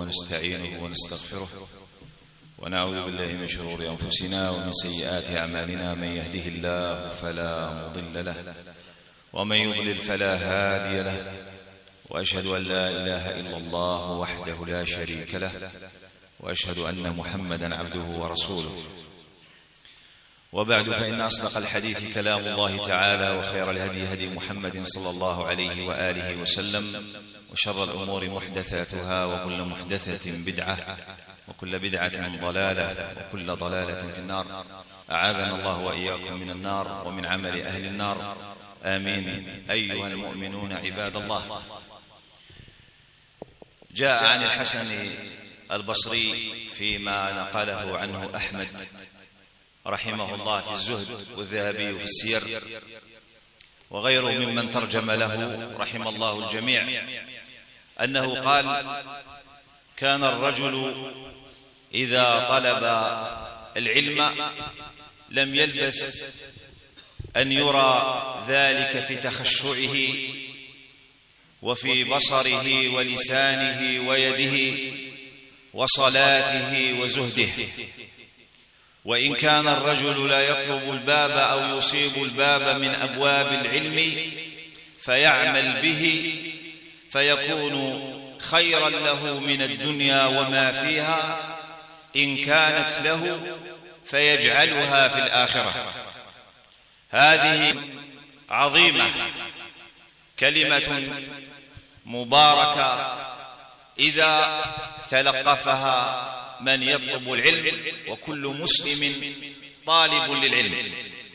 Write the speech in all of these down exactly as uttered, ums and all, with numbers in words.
ونستعينه ونستغفره ونعوذ بالله من شرور أنفسنا ومن سيئات أعمالنا. من يهده الله فلا مضل له ومن يضلل فلا هادي له، وأشهد أن لا إله إلا الله وحده لا شريك له، وأشهد أن محمدا عبده ورسوله. وبعد، فإن أصدق الحديث كلام الله تعالى، وخير الهدي هدي محمد صلى الله عليه وآله وسلم، وشر الأمور محدثاتها، وكل محدثة بدعة، وكل بدعة ضلالة، وكل ضلالة في النار. أعاذنا الله وإياكم من النار ومن عمل أهل النار، آمين. أيها المؤمنون عباد الله، جاء عن الحسن البصري فيما نقله عنه أحمد رحمه الله في الزهد، والذهبي في السير، وغيره ممن ترجم له رحم الله الجميع، أنه قال: كان الرجل إذا طلب العلم لم يلبث أن يرى ذلك في تخشعه وفي بصره ولسانه ويده وصلاته وزهده. وإن كان الرجل لا يطلب الباب أو يصيب الباب من أبواب العلم فيعمل به فيكون خيرا له من الدنيا وما فيها إن كانت له، فيجعلها في الآخرة. هذه عظيمة، كلمة مباركة إذا تلقفها من يطلب العلم، وكل مسلم طالب للعلم.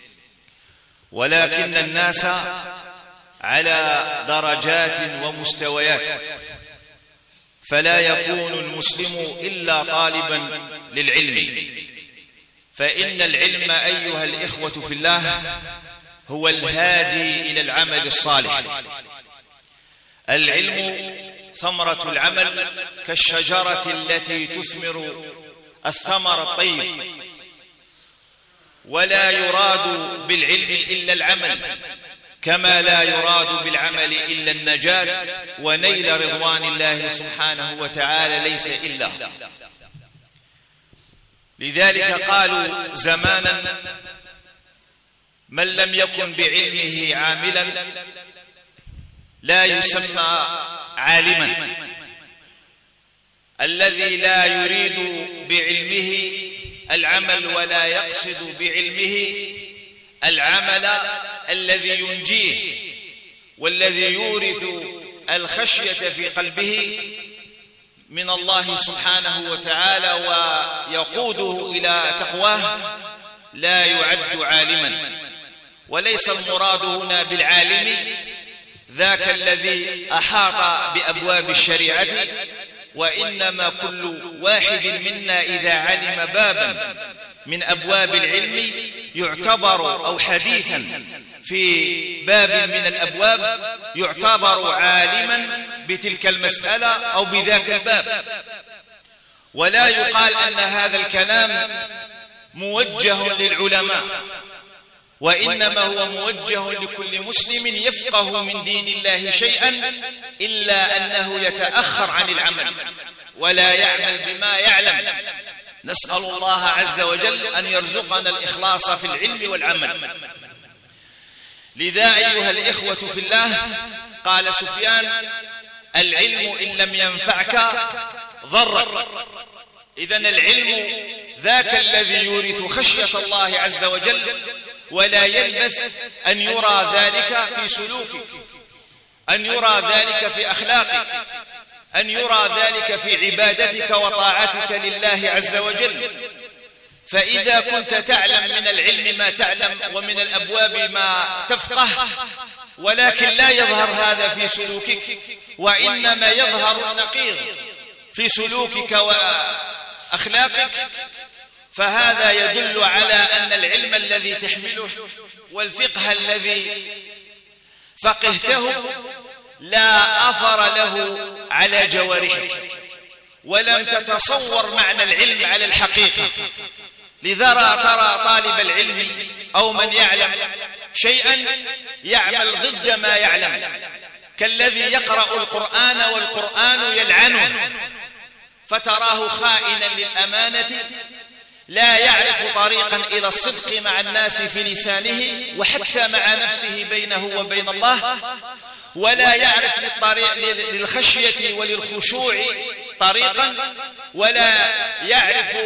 ولكن الناس على درجات ومستويات، فلا يكون المسلم إلا طالبا للعلم، فإن العلم أيها الإخوة في الله هو الهادي إلى العمل الصالح. العلم ثمرة العمل كالشجرة التي تثمر الثمر الطيب، ولا يراد بالعلم إلا العمل، كما لا يراد بالعمل إلا النجاة ونيل رضوان الله سبحانه وتعالى ليس إلا. لذلك قالوا زمانا: من لم يكن بعلمه عاملا لا يسمى عالما. الذي لا يريد بعلمه العمل ولا يقصد بعلمه العمل الذي ينجيه والذي يورث الخشية في قلبه من الله سبحانه وتعالى ويقوده إلى تقواه، لا يعد عالما. وليس المراد هنا بالعالم ذاك الذي أحاط بأبواب الشريعة، وإنما كل واحد منا إذا علم بابا من أبواب العلم يعتبر، أو حديثا في باب من الأبواب يعتبر عالما بتلك المسألة أو بذاك الباب. ولا يقال أن هذا الكلام موجه للعلماء، وإنما هو موجه لكل مسلم يفقه من دين الله شيئا، إلا أنه يتأخر عن العمل ولا يعمل بما يعلم. نسأل الله عز وجل أن يرزقنا الإخلاص في العلم والعمل. لذا أيها الإخوة في الله، قال سفيان: العلم إن لم ينفعك ضرك. إذن العلم ذاك الذي يورث خشية الله عز وجل، ولا يلبث أن يرى ذلك في سلوكك، أن يرى ذلك في أخلاقك، أن يرى ذلك في عبادتك وطاعتك لله عز وجل. فإذا كنت تعلم من العلم ما تعلم ومن الأبواب ما تفقه، ولكن لا يظهر هذا في سلوكك، وإنما يظهر النقيض في سلوكك وأخلاقك، فهذا يدل على أن العلم الذي تحمله والفقه الذي فقهته لا أثر له على جوارحك، ولم تتصور معنى العلم على الحقيقة. لذا ترى طالب العلم أو من يعلم شيئا يعمل ضد ما يعلم، كالذي يقرأ القرآن والقرآن يلعنه، فتراه خائنا للأمانة، لا يعرف طريقا إلى الصدق مع الناس في لسانه وحتى مع نفسه بينه وبين الله، ولا يعرف للطريق للخشية وللخشوع طريقا، ولا يعرف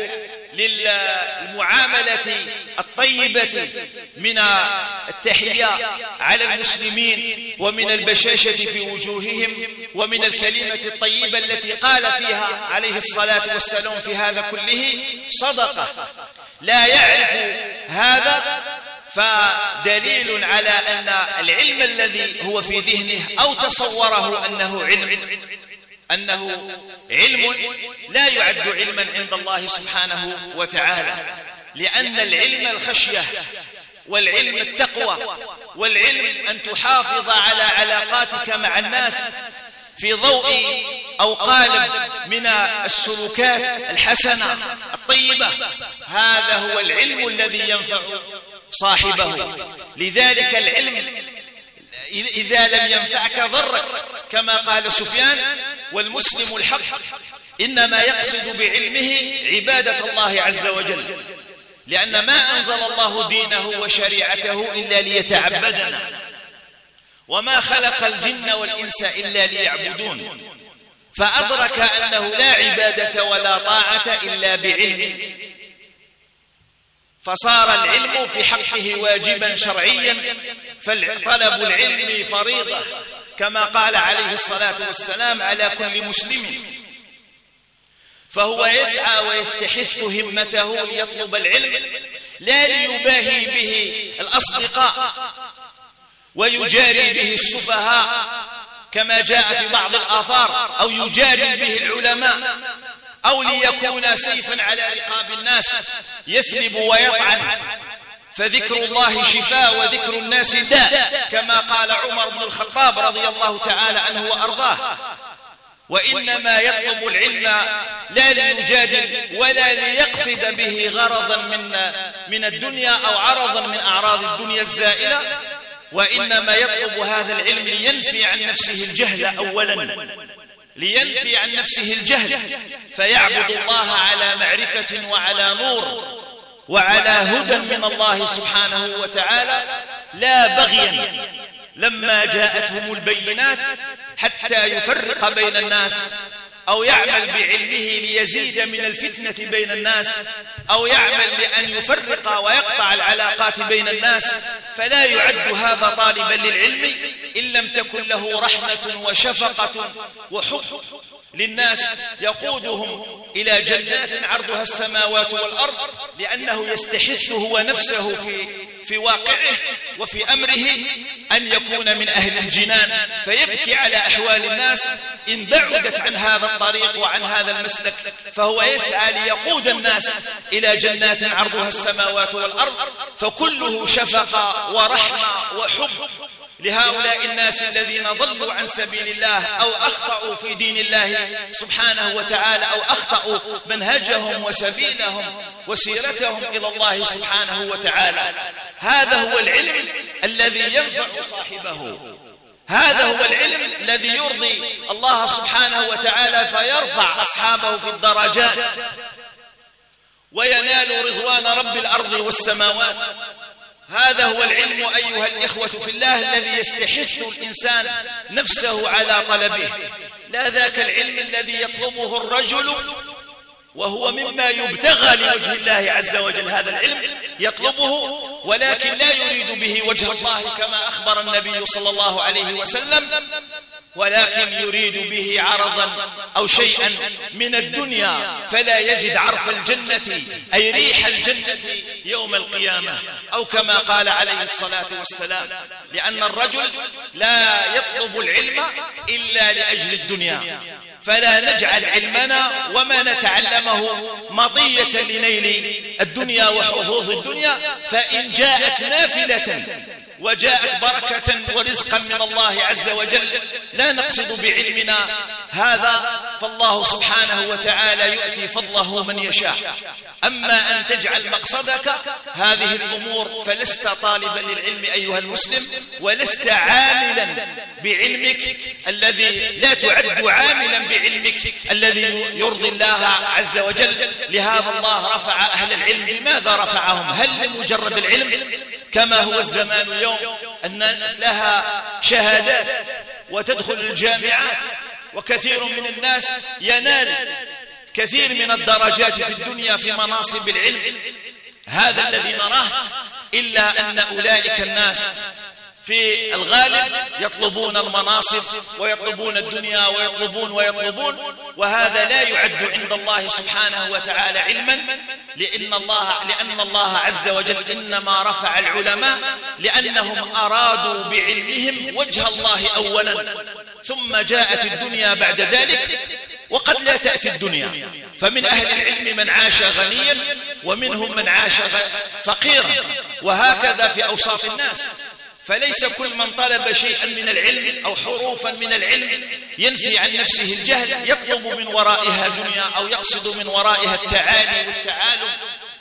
للمعاملة الطيبة من التحية على المسلمين ومن البشاشة في وجوههم ومن الكلمة الطيبة التي قال فيها عليه الصلاة والسلام في هذا كله صدقة. لا يعرف هذا، فدليل على أن العلم الذي هو في ذهنه أو تصوره أنه علم أنه علم لا يعد علما عند الله سبحانه وتعالى، لأن العلم الخشية والعلم التقوى والعلم أن تحافظ على علاقاتك مع الناس في ضوء أو قالب من السلوكات الحسنة الطيبة، هذا هو العلم الذي ينفع صاحبه. لذلك العلم إذا لم ينفعك ضرك، كما قال سفيان: والمسلم الحق إنما يقصد بعلمه عبادة الله عز وجل، لأن ما أنزل الله دينه وشريعته إلا ليتعبدنا، وما خلق الجن والإنس إلا ليعبدون، فأدرك أنه لا عبادة ولا طاعة إلا بعلم، فصار العلم في حقه واجبا شرعيا، فطلب العلم فريضة كما قال عليه الصلاة والسلام على كل مسلم، فهو يسعى ويستحث همته ليطلب العلم، لا ليباهي به الأصدقاء ويجاري به السفهاء كما جاء في بعض الآثار، أو يجادل به العلماء، أو ليكون سيفا على رقاب الناس يثلب ويطعن، فذكر الله شفاء وذكر الناس داء، كما قال عمر بن الخطاب رضي الله تعالى عنه وأرضاه. وإنما يطلب العلم لا ليجادل ولا ليقصد به غرضا من من الدنيا أو عرضا من أعراض الدنيا الزائلة، وإنما يطلب هذا العلم لينفي عن نفسه الجهل أولا، لينفي عن نفسه الجهل، فيعبد الله على معرفة وعلى نور وعلى هدى من الله سبحانه وتعالى، لا بغيا لما جاءتهم البينات حتى يفرق بين الناس، أو يعمل بعلمه ليزيد من الفتنة بين الناس، أو يعمل لأن يفرق ويقطع العلاقات بين الناس، فلا يعد هذا طالبا للعلم إن لم تكن له رحمة وشفقة وحب للناس يقودهم إلى جنات عرضها السماوات والأرض، لأنه يستحث هو نفسه في في واقعه وفي أمره أن يكون من أهل الجنان، فيبكي على أحوال الناس إن بعدت عن هذا الطريق وعن هذا المسلك، فهو يسعى ليقود الناس إلى جنات عرضها السماوات والأرض، فكله شفقة ورحمة وحب لهؤلاء الناس الذين ضلوا عن سبيل الله أو أخطأوا في دين الله سبحانه وتعالى، أو أخطأوا منهجهم وسبيلهم وسيرتهم إلى الله سبحانه وتعالى. هذا هو العلم الذي ينفع صاحبه، هذا هو العلم الذي يرضي الله سبحانه وتعالى فيرفع أصحابه في الدرجات وينال رضوان رب الأرض والسماوات. هذا هو العلم أيها الإخوة في الله الذي يستحث الإنسان نفسه على طلبه، لا ذاك العلم الذي يطلبه الرجل وهو مما يبتغى لوجه الله عز وجل، هذا العلم يطلبه ولكن لا يريد به وجه الله كما أخبر النبي صلى الله عليه وسلم، ولكن يريد به عرضا أو شيئا من الدنيا، فلا يجد عرف الجنة أي ريح الجنة يوم القيامة، أو كما قال عليه الصلاة والسلام، لأن الرجل لا يطلب العلم إلا لأجل الدنيا، فلا نجعل علمنا وما نتعلمه مطية لنيل الدنيا وحظوظ الدنيا، فإن جاءت نافلة وجاءت بركة ورزقا من الله عز وجل لا نقصد بعلمنا هذا، فالله سبحانه وتعالى يؤتي فضله من يشاء. أما أن تجعل مقصدك هذه الأمور فلست طالبا للعلم أيها المسلم، ولست عاملا بعلمك الذي لا تعد عاملا بعلمك الذي يرضي الله عز وجل. لهذا الله رفع أهل العلم. لماذا رفعهم؟ هل لمجرد العلم كما هو الزمان اليوم أن الناس لها شهادات وتدخل الجامعات، وكثير من الناس ينال كثير من الدرجات في الدنيا في مناصب العلم، هذا الذي نراه، إلا أن أولئك الناس في الغالب يطلبون المناصب ويطلبون الدنيا ويطلبون ويطلبون وهذا لا يعد عند الله سبحانه وتعالى علما، لأن الله, لأن الله عز وجل إنما رفع العلماء لأنهم أرادوا بعلمهم وجه الله أولا، ثم جاءت الدنيا بعد ذلك، وقد لا تأتي الدنيا. فمن أهل العلم من عاش غنيا ومنهم من عاش فقيرا، وهكذا في أوساط الناس. فليس كل من طلب شيئا من العلم أو حروفا من العلم ينفي عن نفسه الجهل يطلب من ورائها دنيا، أو يقصد من ورائها التعالي والتعالم،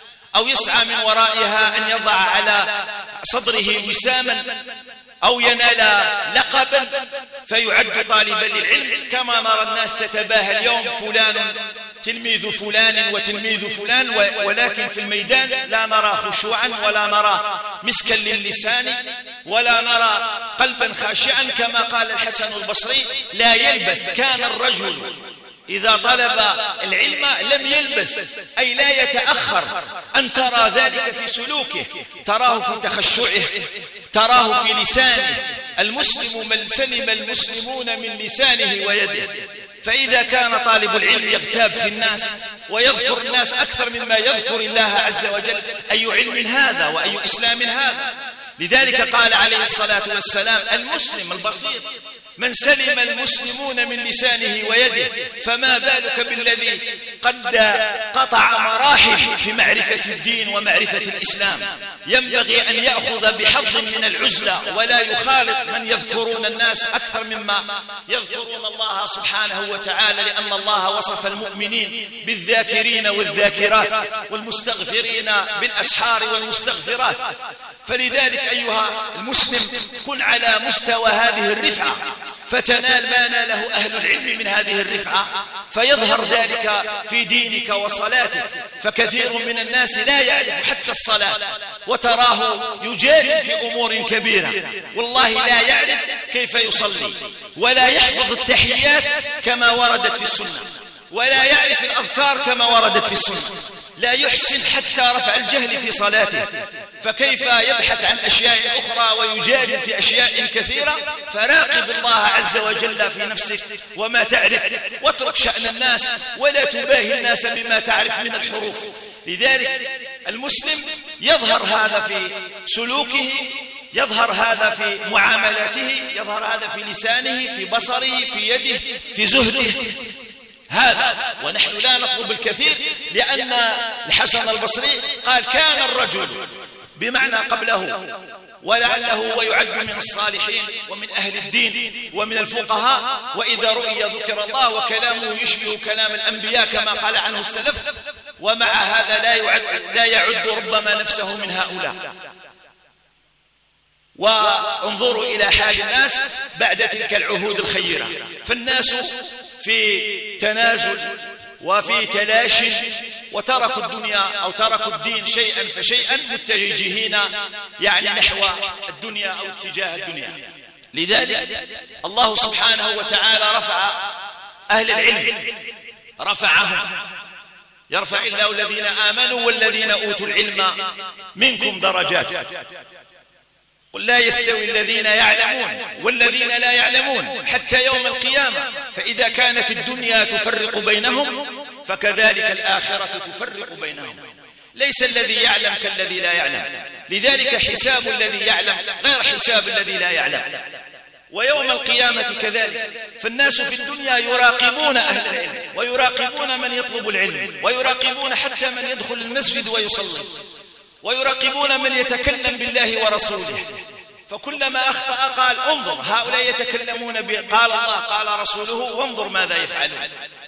أو يسعى من ورائها أن يضع على صدره وساما أو ينال لقبا فيعد طالبا للعلم. كما نرى الناس تتباهى اليوم فلان تلميذ فلان وتلميذ فلان، ولكن في الميدان لا نرى خشوعا ولا نرى مسكا للسان ولا نرى قلبا خاشعا. كما قال الحسن البصري: لا يلبث كان الرجل إذا طلب العلم لم يلبث، أي لا يتأخر أن ترى ذلك في سلوكه، تراه في تخشعه، تراه في لسانه. المسلم من سلم المسلمون من لسانه ويده. فإذا كان طالب العلم يغتاب في الناس ويذكر الناس أكثر مما يذكر الله عز وجل، أي علم هذا وأي إسلام هذا؟ لذلك قال عليه الصلاة والسلام: المسلم البسيط من سلم المسلمون من لسانه ويده. فما بالك بالذي قد قطع مراحل في معرفة الدين ومعرفة الإسلام؟ ينبغي أن يأخذ بحظ من العزلة ولا يخالط من يذكرون الناس أكثر مما يذكرون الله سبحانه وتعالى، لأن الله وصف المؤمنين بالذاكرين والذاكرات والمستغفرين بالأسحار والمستغفرات. فلذلك أيها المسلم كن على مستوى هذه الرفعة فتنال ما ناله أهل العلم من هذه الرفعة، فيظهر ذلك في دينك وصلاتك. فكثير من الناس لا يعرف حتى الصلاة، وتراه يجادل في أمور كبيرة، والله لا يعرف كيف يصلي، ولا يحفظ التحيات كما وردت في السنة، ولا يعرف الأذكار كما وردت في السنة، لا يحسن حتى رفع الجهل في صلاته، فكيف يبحث عن أشياء أخرى ويجادل في أشياء كثيرة؟ فراقب الله عز وجل في نفسك وما تعرف، واترك شأن الناس ولا تباهي الناس بما تعرف من الحروف. لذلك المسلم يظهر هذا في سلوكه، يظهر هذا في معاملاته، يظهر هذا في لسانه، في بصره، في يده، في زهده، هذا. ونحن لا نطلب الكثير، لأن الحسن البصري قال: كان الرجل، بمعنى قبله، ولعله ويعد من الصالحين ومن أهل الدين ومن الفقهاء، وإذا رؤي ذكر الله وكلامه يشبه كلام الأنبياء كما قال عنه السلف، ومع هذا لا يعد, لا يعد ربما نفسه من هؤلاء. وانظروا إلى حال الناس بعد تلك العهود الخيرة، فالناس في تنازل وفي تلاشي، وتركوا الدنيا أو تركوا الدين شيئا فشيئا، متجهين يعني نحو الدنيا أو اتجاه الدنيا. لذلك الله سبحانه وتعالى رفع أهل العلم، رفعهم، يرفع الله الذين آمنوا والذين أوتوا العلم منكم درجات. قل لا يستوي الذين يعلمون والذين لا يعلمون حتى يوم القيامة، فإذا كانت الدنيا تفرق بينهم فكذلك الآخرة تفرق بينهم. ليس الذي يعلم كالذي لا يعلم، لذلك حساب الذي يعلم غير حساب الذي لا يعلم، ويوم القيامة كذلك. فالناس في الدنيا يراقبون أهل العلم، ويراقبون من يطلب العلم، ويراقبون حتى من يدخل المسجد ويصلي، ويراقبون من يتكلم بالله ورسوله. فكلما أخطأ قال: انظر هؤلاء يتكلمون بقال الله قال رسوله، وانظر ماذا يفعلون.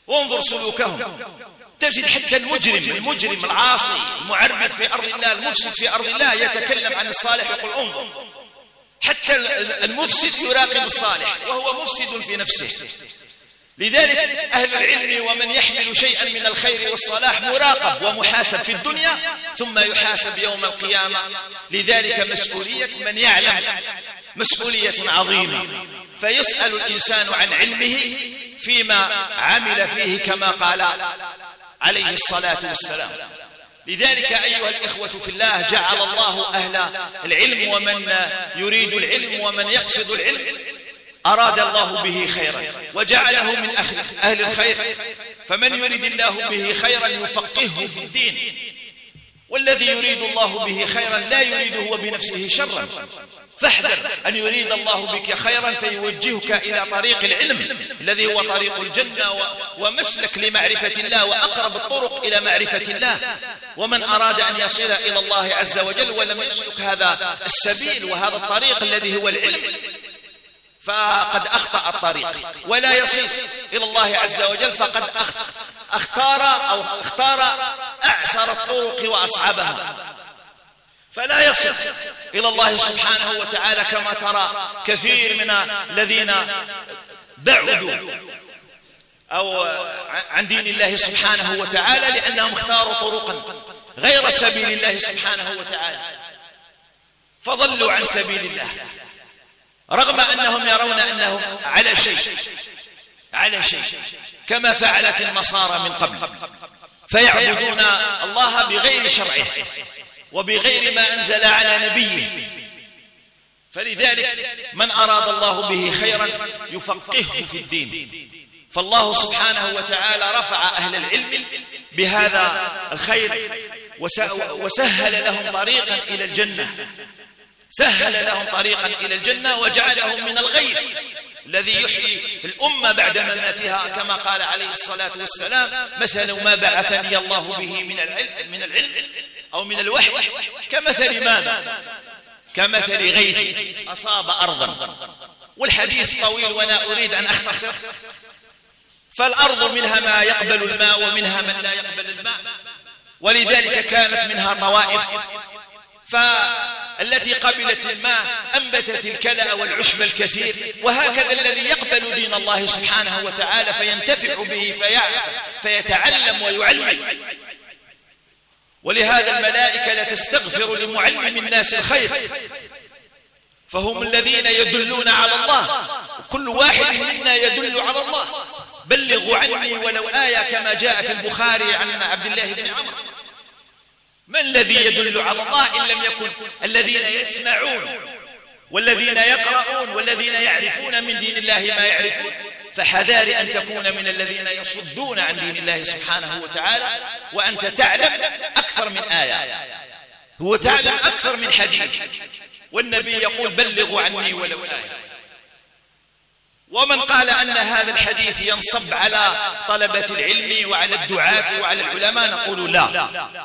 وانظر سلوكهم، تجد حتى المجرم المجرم العاصي المعربد في أرض الله المفسد في أرض الله يتكلم عن الصالح يقول انظر. حتى المفسد يراقب الصالح وهو مفسد في نفسه. لذلك أهل العلم ومن يحمل شيئا من الخير والصلاح مراقب ومحاسب في الدنيا ثم يحاسب يوم القيامة. لذلك مسؤولية من يعلم مسؤولية عظيمة، فيسأل الإنسان عن علمه فيما عمل فيه كما قال عليه الصلاة والسلام. لذلك أيها الإخوة في الله جعل الله أهل العلم ومن يريد العلم ومن يقصد العلم أراد الله به خيرا وجعله من أهل الخير. فمن يريد الله به خيرا يفقهه في الدين، والذي يريد الله به خيرا لا يريده هو بنفسه شرا. فاحذر أن يريد الله بك خيرا فيوجهك إلى طريق العلم الذي هو طريق الجنة ومسلك لمعرفة الله وأقرب الطرق إلى معرفة الله. ومن أراد أن يصل إلى الله عز وجل ولم يسلك هذا السبيل وهذا الطريق الذي هو العلم فقد أخطأ الطريق ولا يصل إلى الله عز وجل، فقد اختار أو اختار أعسر الطرق وأصعبها، فلا يصل إلى الله سبحانه وتعالى كما ترى كثير من الذين بعدوا أو عن دين الله سبحانه وتعالى لأنهم اختاروا طرقا غير سبيل الله سبحانه وتعالى فضلوا عن سبيل الله، رغم أنهم يرون أنهم على شيء على شيء كما فعلت النصارى من قبل، فيعبدون الله بغير شرعه وبغير ما أنزل على نبيه. فلذلك من أراد الله به خيرا يفقهه في الدين. فالله سبحانه وتعالى رفع أهل العلم بهذا الخير وسهل لهم طريقا إلى الجنة، سهل لهم طريقا إلى الجنة وجعلهم من الغيث الذي يحيي الأمة بعد مماتها كما قال عليه الصلاة والسلام: مثل ما بعثني الله به من العلم من العلم أو من الوحي كمثل ماذا؟ كمثل غيث أصاب أرضا. والحديث طويل وأنا أريد أن أختصر. فالأرض منها ما يقبل الماء ومنها من لا يقبل الماء، ولذلك كانت منها طوائف، فالتي قبلت الماء أنبتت الكلأ والعشب الكثير، وهكذا الذي يقبل دين الله سبحانه وتعالى فينتفع به فيعرف فيتعلم ويعلم. ولهذا الملائكة لا تستغفر لمعلم الناس الخير، فهم الذين يدلون على الله، كل واحد منا يدل على الله. بلغوا عني ولو آية كما جاء في البخاري عن عبد الله بن عمرو. من الذي يدل على الله إن لم يكن الذين يسمعون والذين يقرؤون والذين يعرفون من دين الله ما يعرفون؟ فحذار أن تكون من الذين يصدون عن دين الله سبحانه وتعالى وأنت تعلم أكثر من آية، هو تعلم أكثر من حديث، والنبي يقول: بلغوا عني ولو آية. ومن قال أن هذا الحديث ينصب على طلبة العلم وعلى الدعاة وعلى العلماء نقول لا،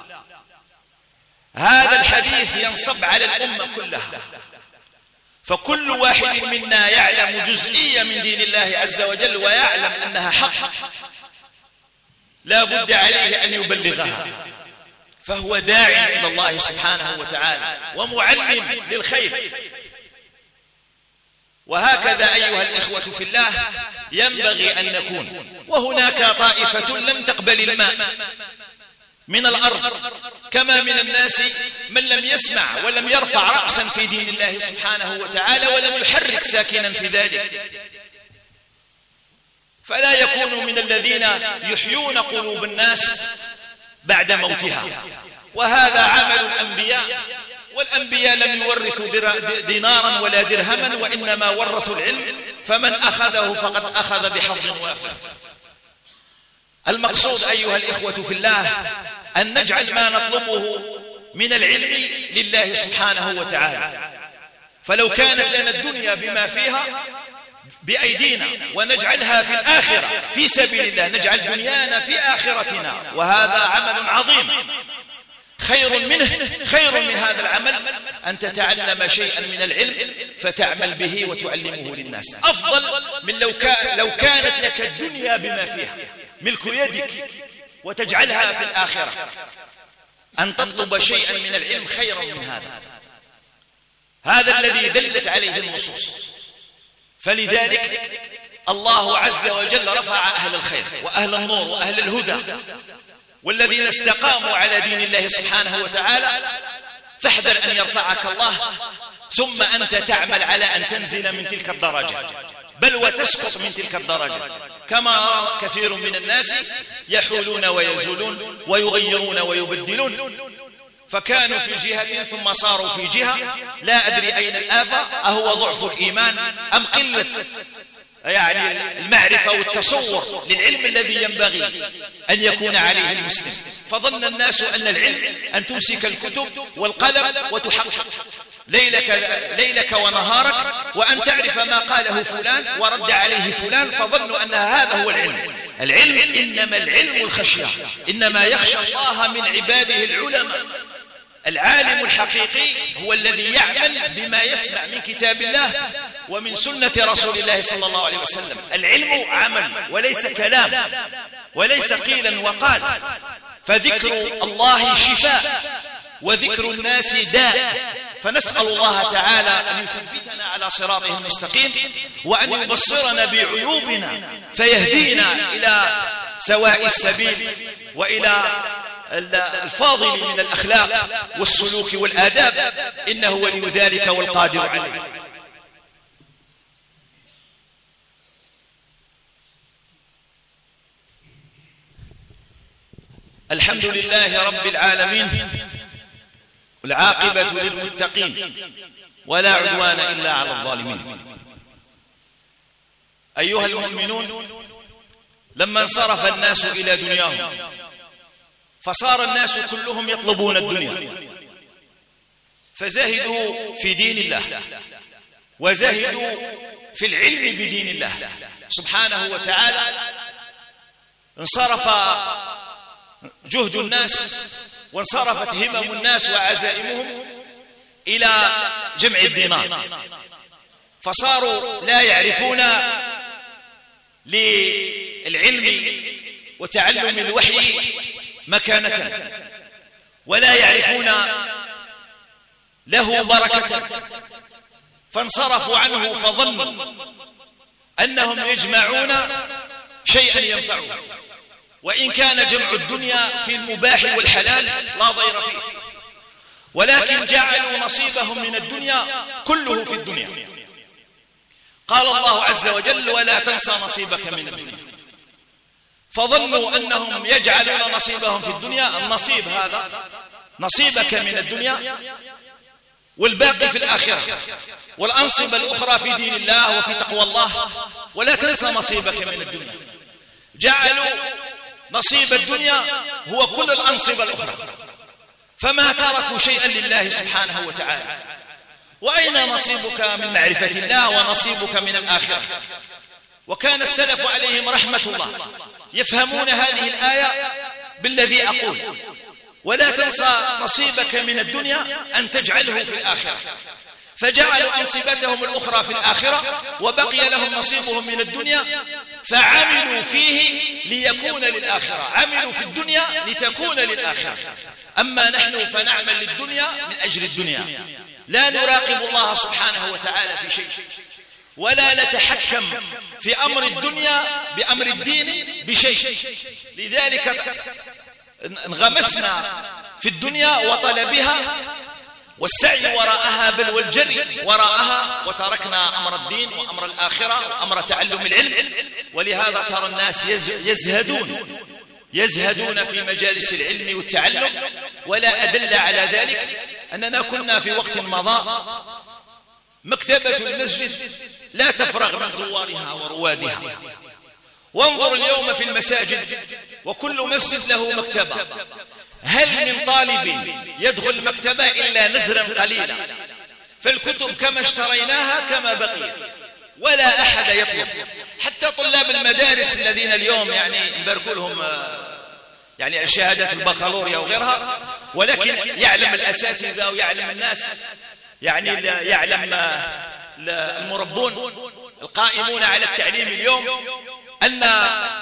هذا الحديث ينصب على الأمة كلها، فكل واحد منا يعلم جزئية من دين الله عز وجل ويعلم أنها حق لا بد عليه أن يبلغها، فهو داعي إلى الله سبحانه وتعالى ومعلم للخير. وهكذا أيها الإخوة في الله ينبغي أن نكون. وهناك طائفة لم تقبل الماء من الأرض، كما من الناس من لم يسمع ولم يرفع رأسا في دين الله سبحانه وتعالى ولم يحرك ساكنا في ذلك، فلا يكونوا من الذين يحيون قلوب الناس بعد موتها. وهذا عمل الأنبياء، والأنبياء لم يورثوا دينارا ولا درهما وإنما ورثوا العلم، فمن أخذه فقد أخذ بحظ وافر. المقصود أيها الإخوة في الله أن نجعل ما نطلبه من العلم لله سبحانه وتعالى، فلو كانت لنا الدنيا بما فيها بأيدينا ونجعلها في الآخرة في سبيل الله، نجعل دنيانا في آخرتنا، وهذا عمل عظيم. خير منه خير من هذا العمل أن تتعلم شيئا من العلم فتعمل به وتعلمه للناس، أفضل من لو, كان لو كانت لك الدنيا بما فيها. ملك يدك وتجعلها في الآخرة، أن تطلب شيئا من العلم خيرا من هذا. هذا الذي دلت عليه النصوص. فلذلك الله عز وجل رفع أهل الخير وأهل النور وأهل الهدى والذين استقاموا على دين الله سبحانه وتعالى، فاحذر أن يرفعك الله ثم أنت تعمل على أن تنزل من تلك الدرجة، بل وتسقط من تلك الدرجة، كما كثير من الناس يحولون ويزولون ويغيرون ويبدلون، فكانوا في جهة ثم صاروا في جهة، لا أدري أين الآفة، أهو ضعف الإيمان أم قلة يعني المعرفة والتصور للعلم الذي ينبغي أن يكون عليه المسلم. فظن الناس أن العلم أن تمسك الكتب والقلم وتحقق ليلك, ليلك ونهارك، وأن تعرف ما قاله فلان ورد عليه فلان، فظنوا أن هذا هو العلم. العلم إنما العلم الخشية، إنما يخشى الله من عباده العلماء. العالم الحقيقي هو الذي يعمل بما يسمع من كتاب الله ومن سنة رسول الله صلى الله عليه وسلم. العلم عمل وليس كلام وليس قيلا وقال. فذكر الله شفاء وذكر الناس داء. فنسأل الله تعالى أن يثبتنا على صراطه المستقيم، وأن يبصرنا بعيوبنا فيهدينا إلى سواء السبيل وإلى الفاضل من الأخلاق والسلوك والآداب، إنه ولي ذلك والقادر عليه. الحمد لله رب العالمين، والعاقبة للمتقين، ولا عدوان إلا على الظالمين. أيها المؤمنون، لما انصرف الناس إلى دنياهم فصار الناس كلهم يطلبون الدنيا، فزهدوا في دين الله وزهدوا في العلم بدين الله سبحانه وتعالى. انصرف جهد الناس وانصرفت همم الناس وعزائمهم إلى جمع الدينار، فصاروا لا يعرفون للعلم وتعلم الوحي مكانة، ولا يعرفون له بركة، فانصرفوا عنه فظنوا أنهم يجمعون شيئا ينفعهم، وإن كان جمع الدنيا في المباح والحلال لا ضير فيه، ولكن جعلوا نصيبهم من الدنيا كله في الدنيا. قال الله عز وجل: ولا تنسى نصيبك من الدنيا. فظنوا أنهم يجعلون نصيبهم في الدنيا. النصيب هذا نصيبك من الدنيا والباقي في الآخرة، والأنصبة الأخرى في دين الله وفي تقوى الله. ولا تنسى نصيبك من الدنيا. جعلوا نصيب الدنيا هو كل الأنصبة الأخرى، فما تركوا شيئا لله سبحانه وتعالى. وأين نصيبك من معرفة الله ونصيبك من الآخرة؟ وكان السلف عليهم رحمة الله يفهمون هذه الآية بالذي أقول: ولا تنسى نصيبك من الدنيا أن تجعله في الآخرة. فجعلوا أنصبتهم الأخرى في الآخرة، وبقي لهم نصيبهم من الدنيا، فعملوا فيه ليكون للآخرة، عملوا في الدنيا لتكون للآخرة. أما نحن فنعمل للدنيا من أجل الدنيا، لا نراقب الله سبحانه وتعالى في شيء، ولا نتحكم في أمر الدنيا بأمر الدين بشيء. لذلك انغمسنا في الدنيا وطلبها والسعي وراءها، بل والجري وراءها، وتركنا أمر الدين وأمر الآخرة وأمر تعلم العلم. ولهذا ترى الناس يزهدون يزهدون في مجالس العلم والتعلم. ولا أدل على ذلك أننا كنا في وقت مضى مكتبة المسجد لا تفرغ من زوارها وروادها. وانظر اليوم في المساجد وكل مسجد له مكتبة. هل من طالب يدخل المكتبة إلا نزرا قليلا؟ فالكتب كما اشتريناها كما بقي، ولا أحد يطلب. حتى طلاب المدارس الذين اليوم يعني نبارك لهم يعني شهادة البكالوريا وغيرها، ولكن يعلم الأساتذة ويعلم الناس، يعني يعلم المربون القائمون على التعليم اليوم، أن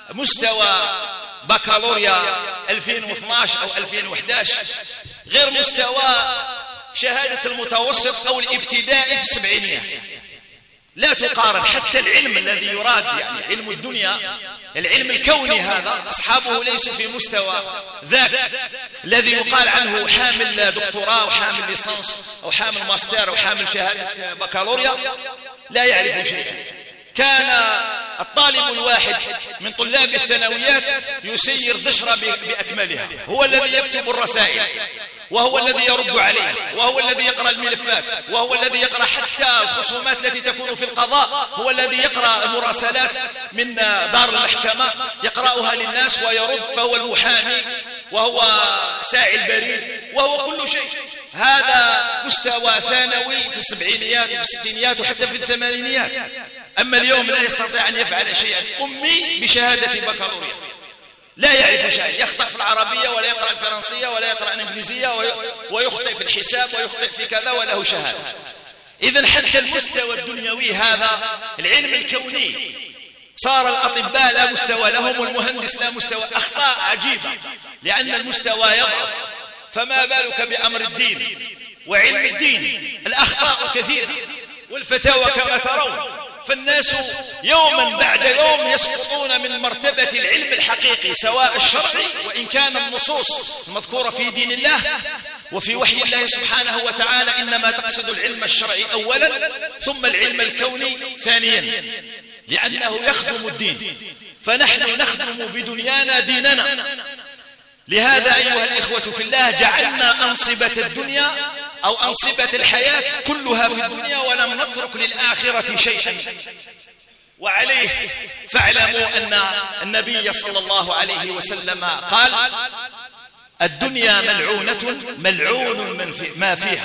مستوى بكالوريا ألفين واثناشر أو ألفين وإحدى عشر غير مستوى شهادة المتوسط أو الابتدائي في السبعينيات. لا تقارن. حتى العلم الذي يراد، يعني علم الدنيا، العلم الكوني، هذا أصحابه ليسوا في مستوى ذاك الذي يقال عنه حامل دكتوراه أو حامل ليسانس أو حامل ماستر أو حامل شهادة بكالوريا، لا يعرف شيئا. كان الطالب الواحد من طلاب الثانويات يسير دشرة بأكملها، هو الذي يكتب الرسائل، وهو الذي يرد عليها، وهو الذي يقرأ الملفات، وهو الذي يقرأ حتى الخصومات التي تكون في القضاء، هو الذي يقرأ المراسلات من دار المحكمة يقرأها للناس ويرد، فهو المحامي وهو ساعي البريد وهو كل شيء. هذا مستوى ثانوي في السبعينيات وفي الستينيات وحتى في الثمانينيات. أما اليوم لا يستطيع أن يفعل شيئا، أمي بشهادة بكالوريا لا يعرف شيئا، يخطئ في العربية ولا يقرأ الفرنسية ولا يقرأ الإنجليزية ويخطئ في الحساب ويخطئ في كذا وله شهادة. إذن حتى المستوى الدنيوي هذا العلم الكوني صار الأطباء لا مستوى لهم والمهندس لا مستوى، أخطاء عجيبة لأن المستوى يضعف، فما بالك بأمر الدين وعلم الدين. الأخطاء كثيرة والفتاوى كما ترون، فالناس يوما بعد يوم يسقطون من مرتبة العلم الحقيقي سواء الشرعي، وإن كان النصوص المذكورة في دين الله وفي وحي الله سبحانه وتعالى إنما تقصد العلم الشرعي أولا ثم العلم الكوني ثانيا، لأنه يخدم الدين، فنحن نخدم بدنيانا ديننا. لهذا أيها الإخوة في الله جعلنا أنصبة الدنيا أو أنصبة الحياة كلها في الدنيا ولم نترك للآخرة شيئا. وعليه فاعلموا أن النبي صلى الله عليه وسلم قال: الدنيا ملعونة ملعون من في ما فيها،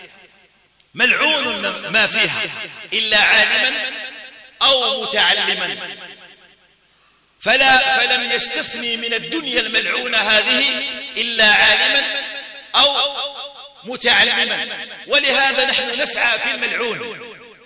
ملعون ما فيها إلا عالما أو متعلما. فلا فلم يستثني من الدنيا الملعونة هذه إلا عالما أو متعلما. ولهذا نحن نسعى في الملعون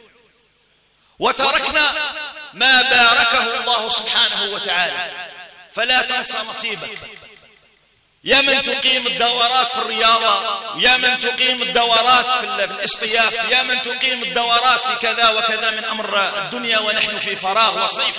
وتركنا ما باركه الله سبحانه وتعالى. فلا تنسى نصيبك يا من تقيم الدورات في الرياضة، يا من تقيم الدورات في الاصطياف، يا من تقيم الدورات في كذا وكذا من أمر الدنيا ونحن في فراغ وصيف.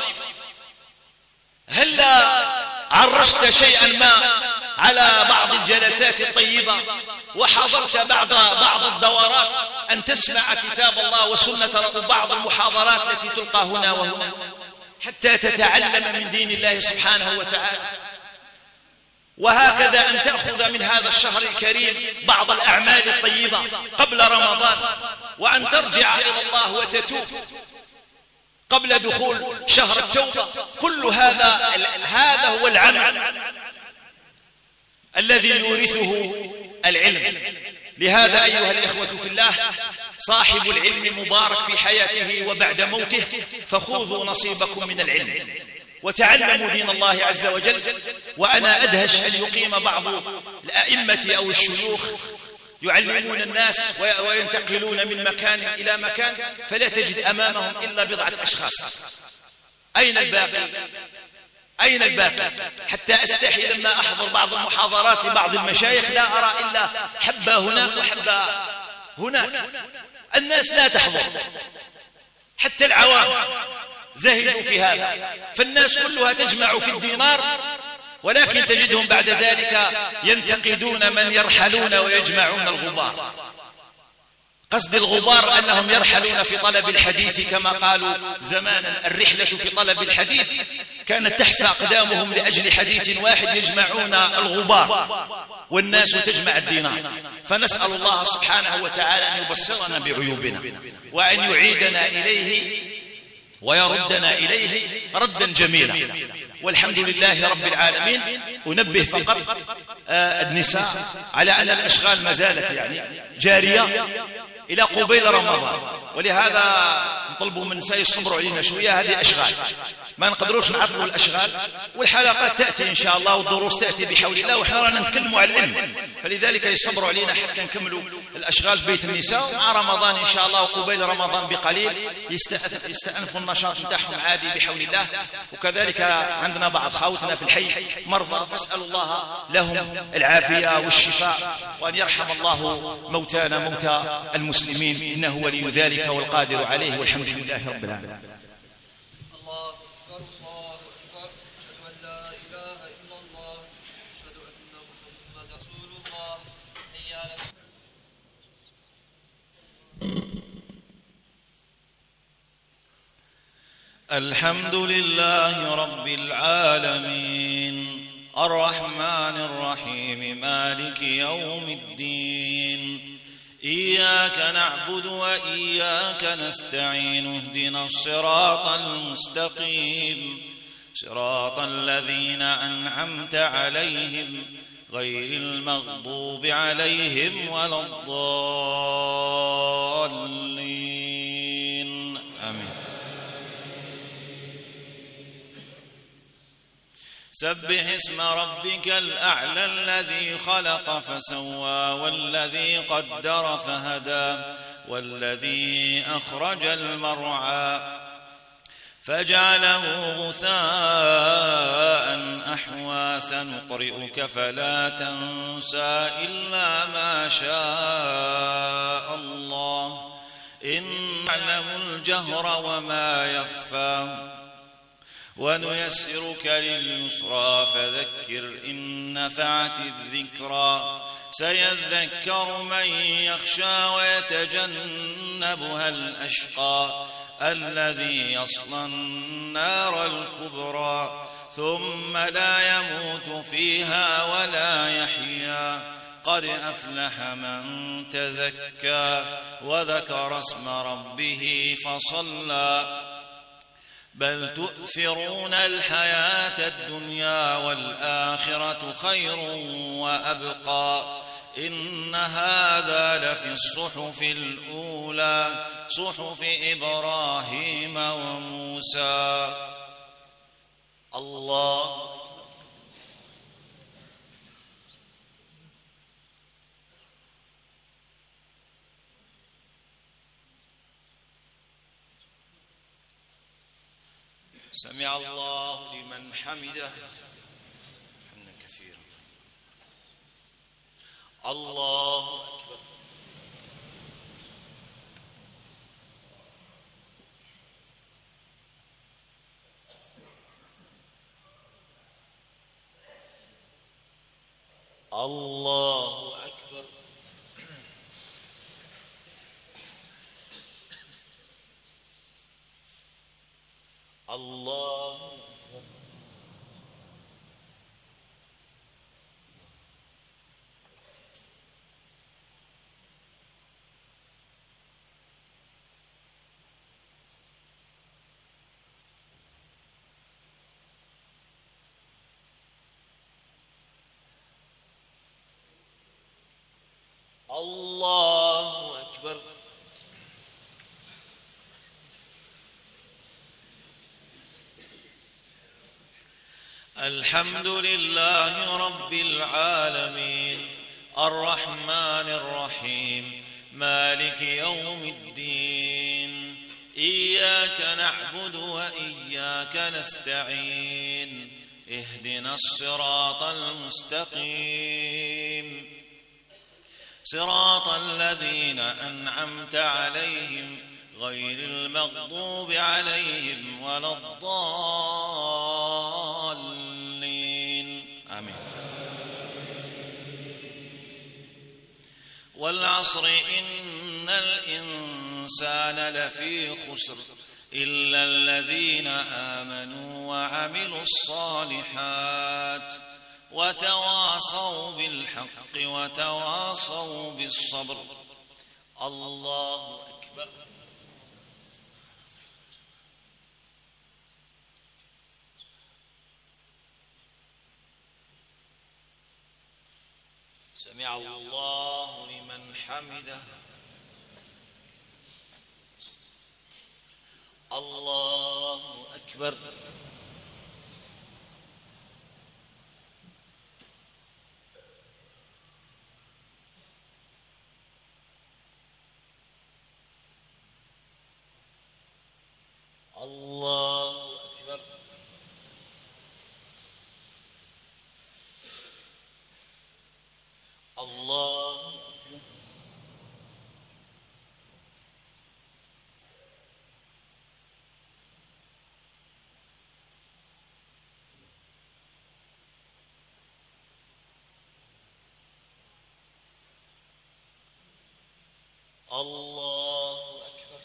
هلا عرشت شيئا ما على بعض الجلسات الطيبة وحضرت بعض بعض الدورات أن تسمع كتاب الله وسنة بعض المحاضرات التي تلقى هنا وهنا حتى تتعلم من دين الله سبحانه وتعالى. وهكذا أن تأخذ من هذا الشهر الكريم بعض الأعمال الطيبة قبل رمضان، وأن ترجع إلى الله وتتوب قبل دخول شهر التوبة. كل هذا هذا هو العمل الذي يورثه العلم. لهذا أيها الإخوة في الله صاحب العلم مبارك في حياته وبعد موته، فخذوا نصيبكم من العلم وتعلموا دين الله عز وجل. وأنا أدهش أن يقيم بعض الأئمة أو الشيوخ يعلمون الناس وينتقلون من مكان إلى مكان فلا تجد أمامهم إلا بضعة أشخاص. أين الباقي؟ أين الباقي؟ حتى أستحي لما أحضر بعض المحاضرات لبعض المشايخ لا أرى إلا حبة هناك وحبة هناك. الناس لا تحضر، حتى العوام زهدوا في هذا، فالناس كلها تجمع في الدينار، ولكن تجدهم بعد ذلك ينتقدون من يرحلون ويجمعون الغبار. قصد الغبار أنهم يرحلون في طلب الحديث، كما قالوا زمانا الرحلة في طلب الحديث كانت تحفى أقدامهم لأجل حديث واحد يجمعون الغبار والناس تجمع الدينار. فنسأل الله سبحانه وتعالى أن يبصرنا بعيوبنا وأن يعيدنا إليه ويردنا إليه ردا جميلا. والحمد لله رب العالمين. أنبه فقط النساء على أن الأشغال ما زالت يعني جارية إلى قبيل رمضان، ولهذا نطلبوا من نساء الصبر علينا شوية. هذه أشغال ما نقدروش نعطلوا الأشغال، والحلقات تأتي إن شاء الله والدروس تأتي بحول الله، وإحنا رانا نتكلموا على العلم، فلذلك يصبروا علينا حتى نكملوا الأشغال في بيت النساء. مع رمضان إن شاء الله وقبيل رمضان بقليل يستأنفوا النشاط نتاعهم عادي بحول الله. وكذلك عندنا بعض خاوتنا في الحي مرضى، فاسأل الله لهم العافية والشفاء، وأن يرحم الله موتانا موتى المسلمين، إنه ولي ذلك والقادر عليه، والحمد لله رب العالمين. الحمد لله رب العالمين الرحمن الرحيم مالك يوم الدين إياك نعبد وإياك نستعين اهدنا الصراط المستقيم صراط الذين أنعمت عليهم غير المغضوب عليهم ولا الضالين آمين. سبح اسم ربك الأعلى الذي خلق فسوى والذي قدر فهدى والذي أخرج المرعى فجعله غثاء أحوى سنقرئك فلا تنسى إلا ما شاء الله إنه يعلم الجهر وما يخفى ونيسرك لليسرى فذكر إن نفعت الذكرى سيذكر من يخشى ويتجنبها الأشقى الذي يصلى النار الكبرى ثم لا يموت فيها ولا يحيا قد أفلح من تزكى وذكر اسم ربه فصلى بل تؤثرون الحياة الدنيا والآخرة خير وأبقى إن هذا لفي الصحف الأولى صحف إبراهيم وموسى. الله سمع الله لمن حمده حمدا كثيرا. الله أكبر. الله أكبر. الله الله أكبر. الحمد لله رب العالمين الرحمن الرحيم مالك يوم الدين إياك نعبد وإياك نستعين اهدنا الصراط المستقيم صراط الذين أنعمت عليهم غير المغضوب عليهم ولا الضالين آمين. والعصر إن الإنسان لفي خسر إلا الذين آمنوا وعملوا الصالحات وتواصوا بالحق وتواصوا بالصبر. الله أكبر. سمع الله لمن حمده. الله أكبر. الله الله أكبر.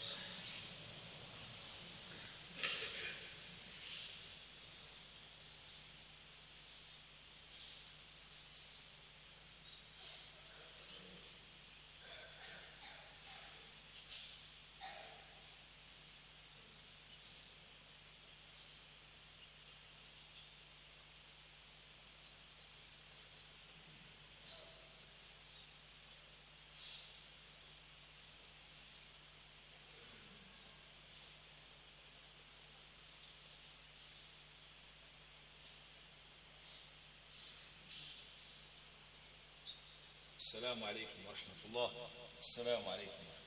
السلام عليكم ورحمة الله. السلام عليكم.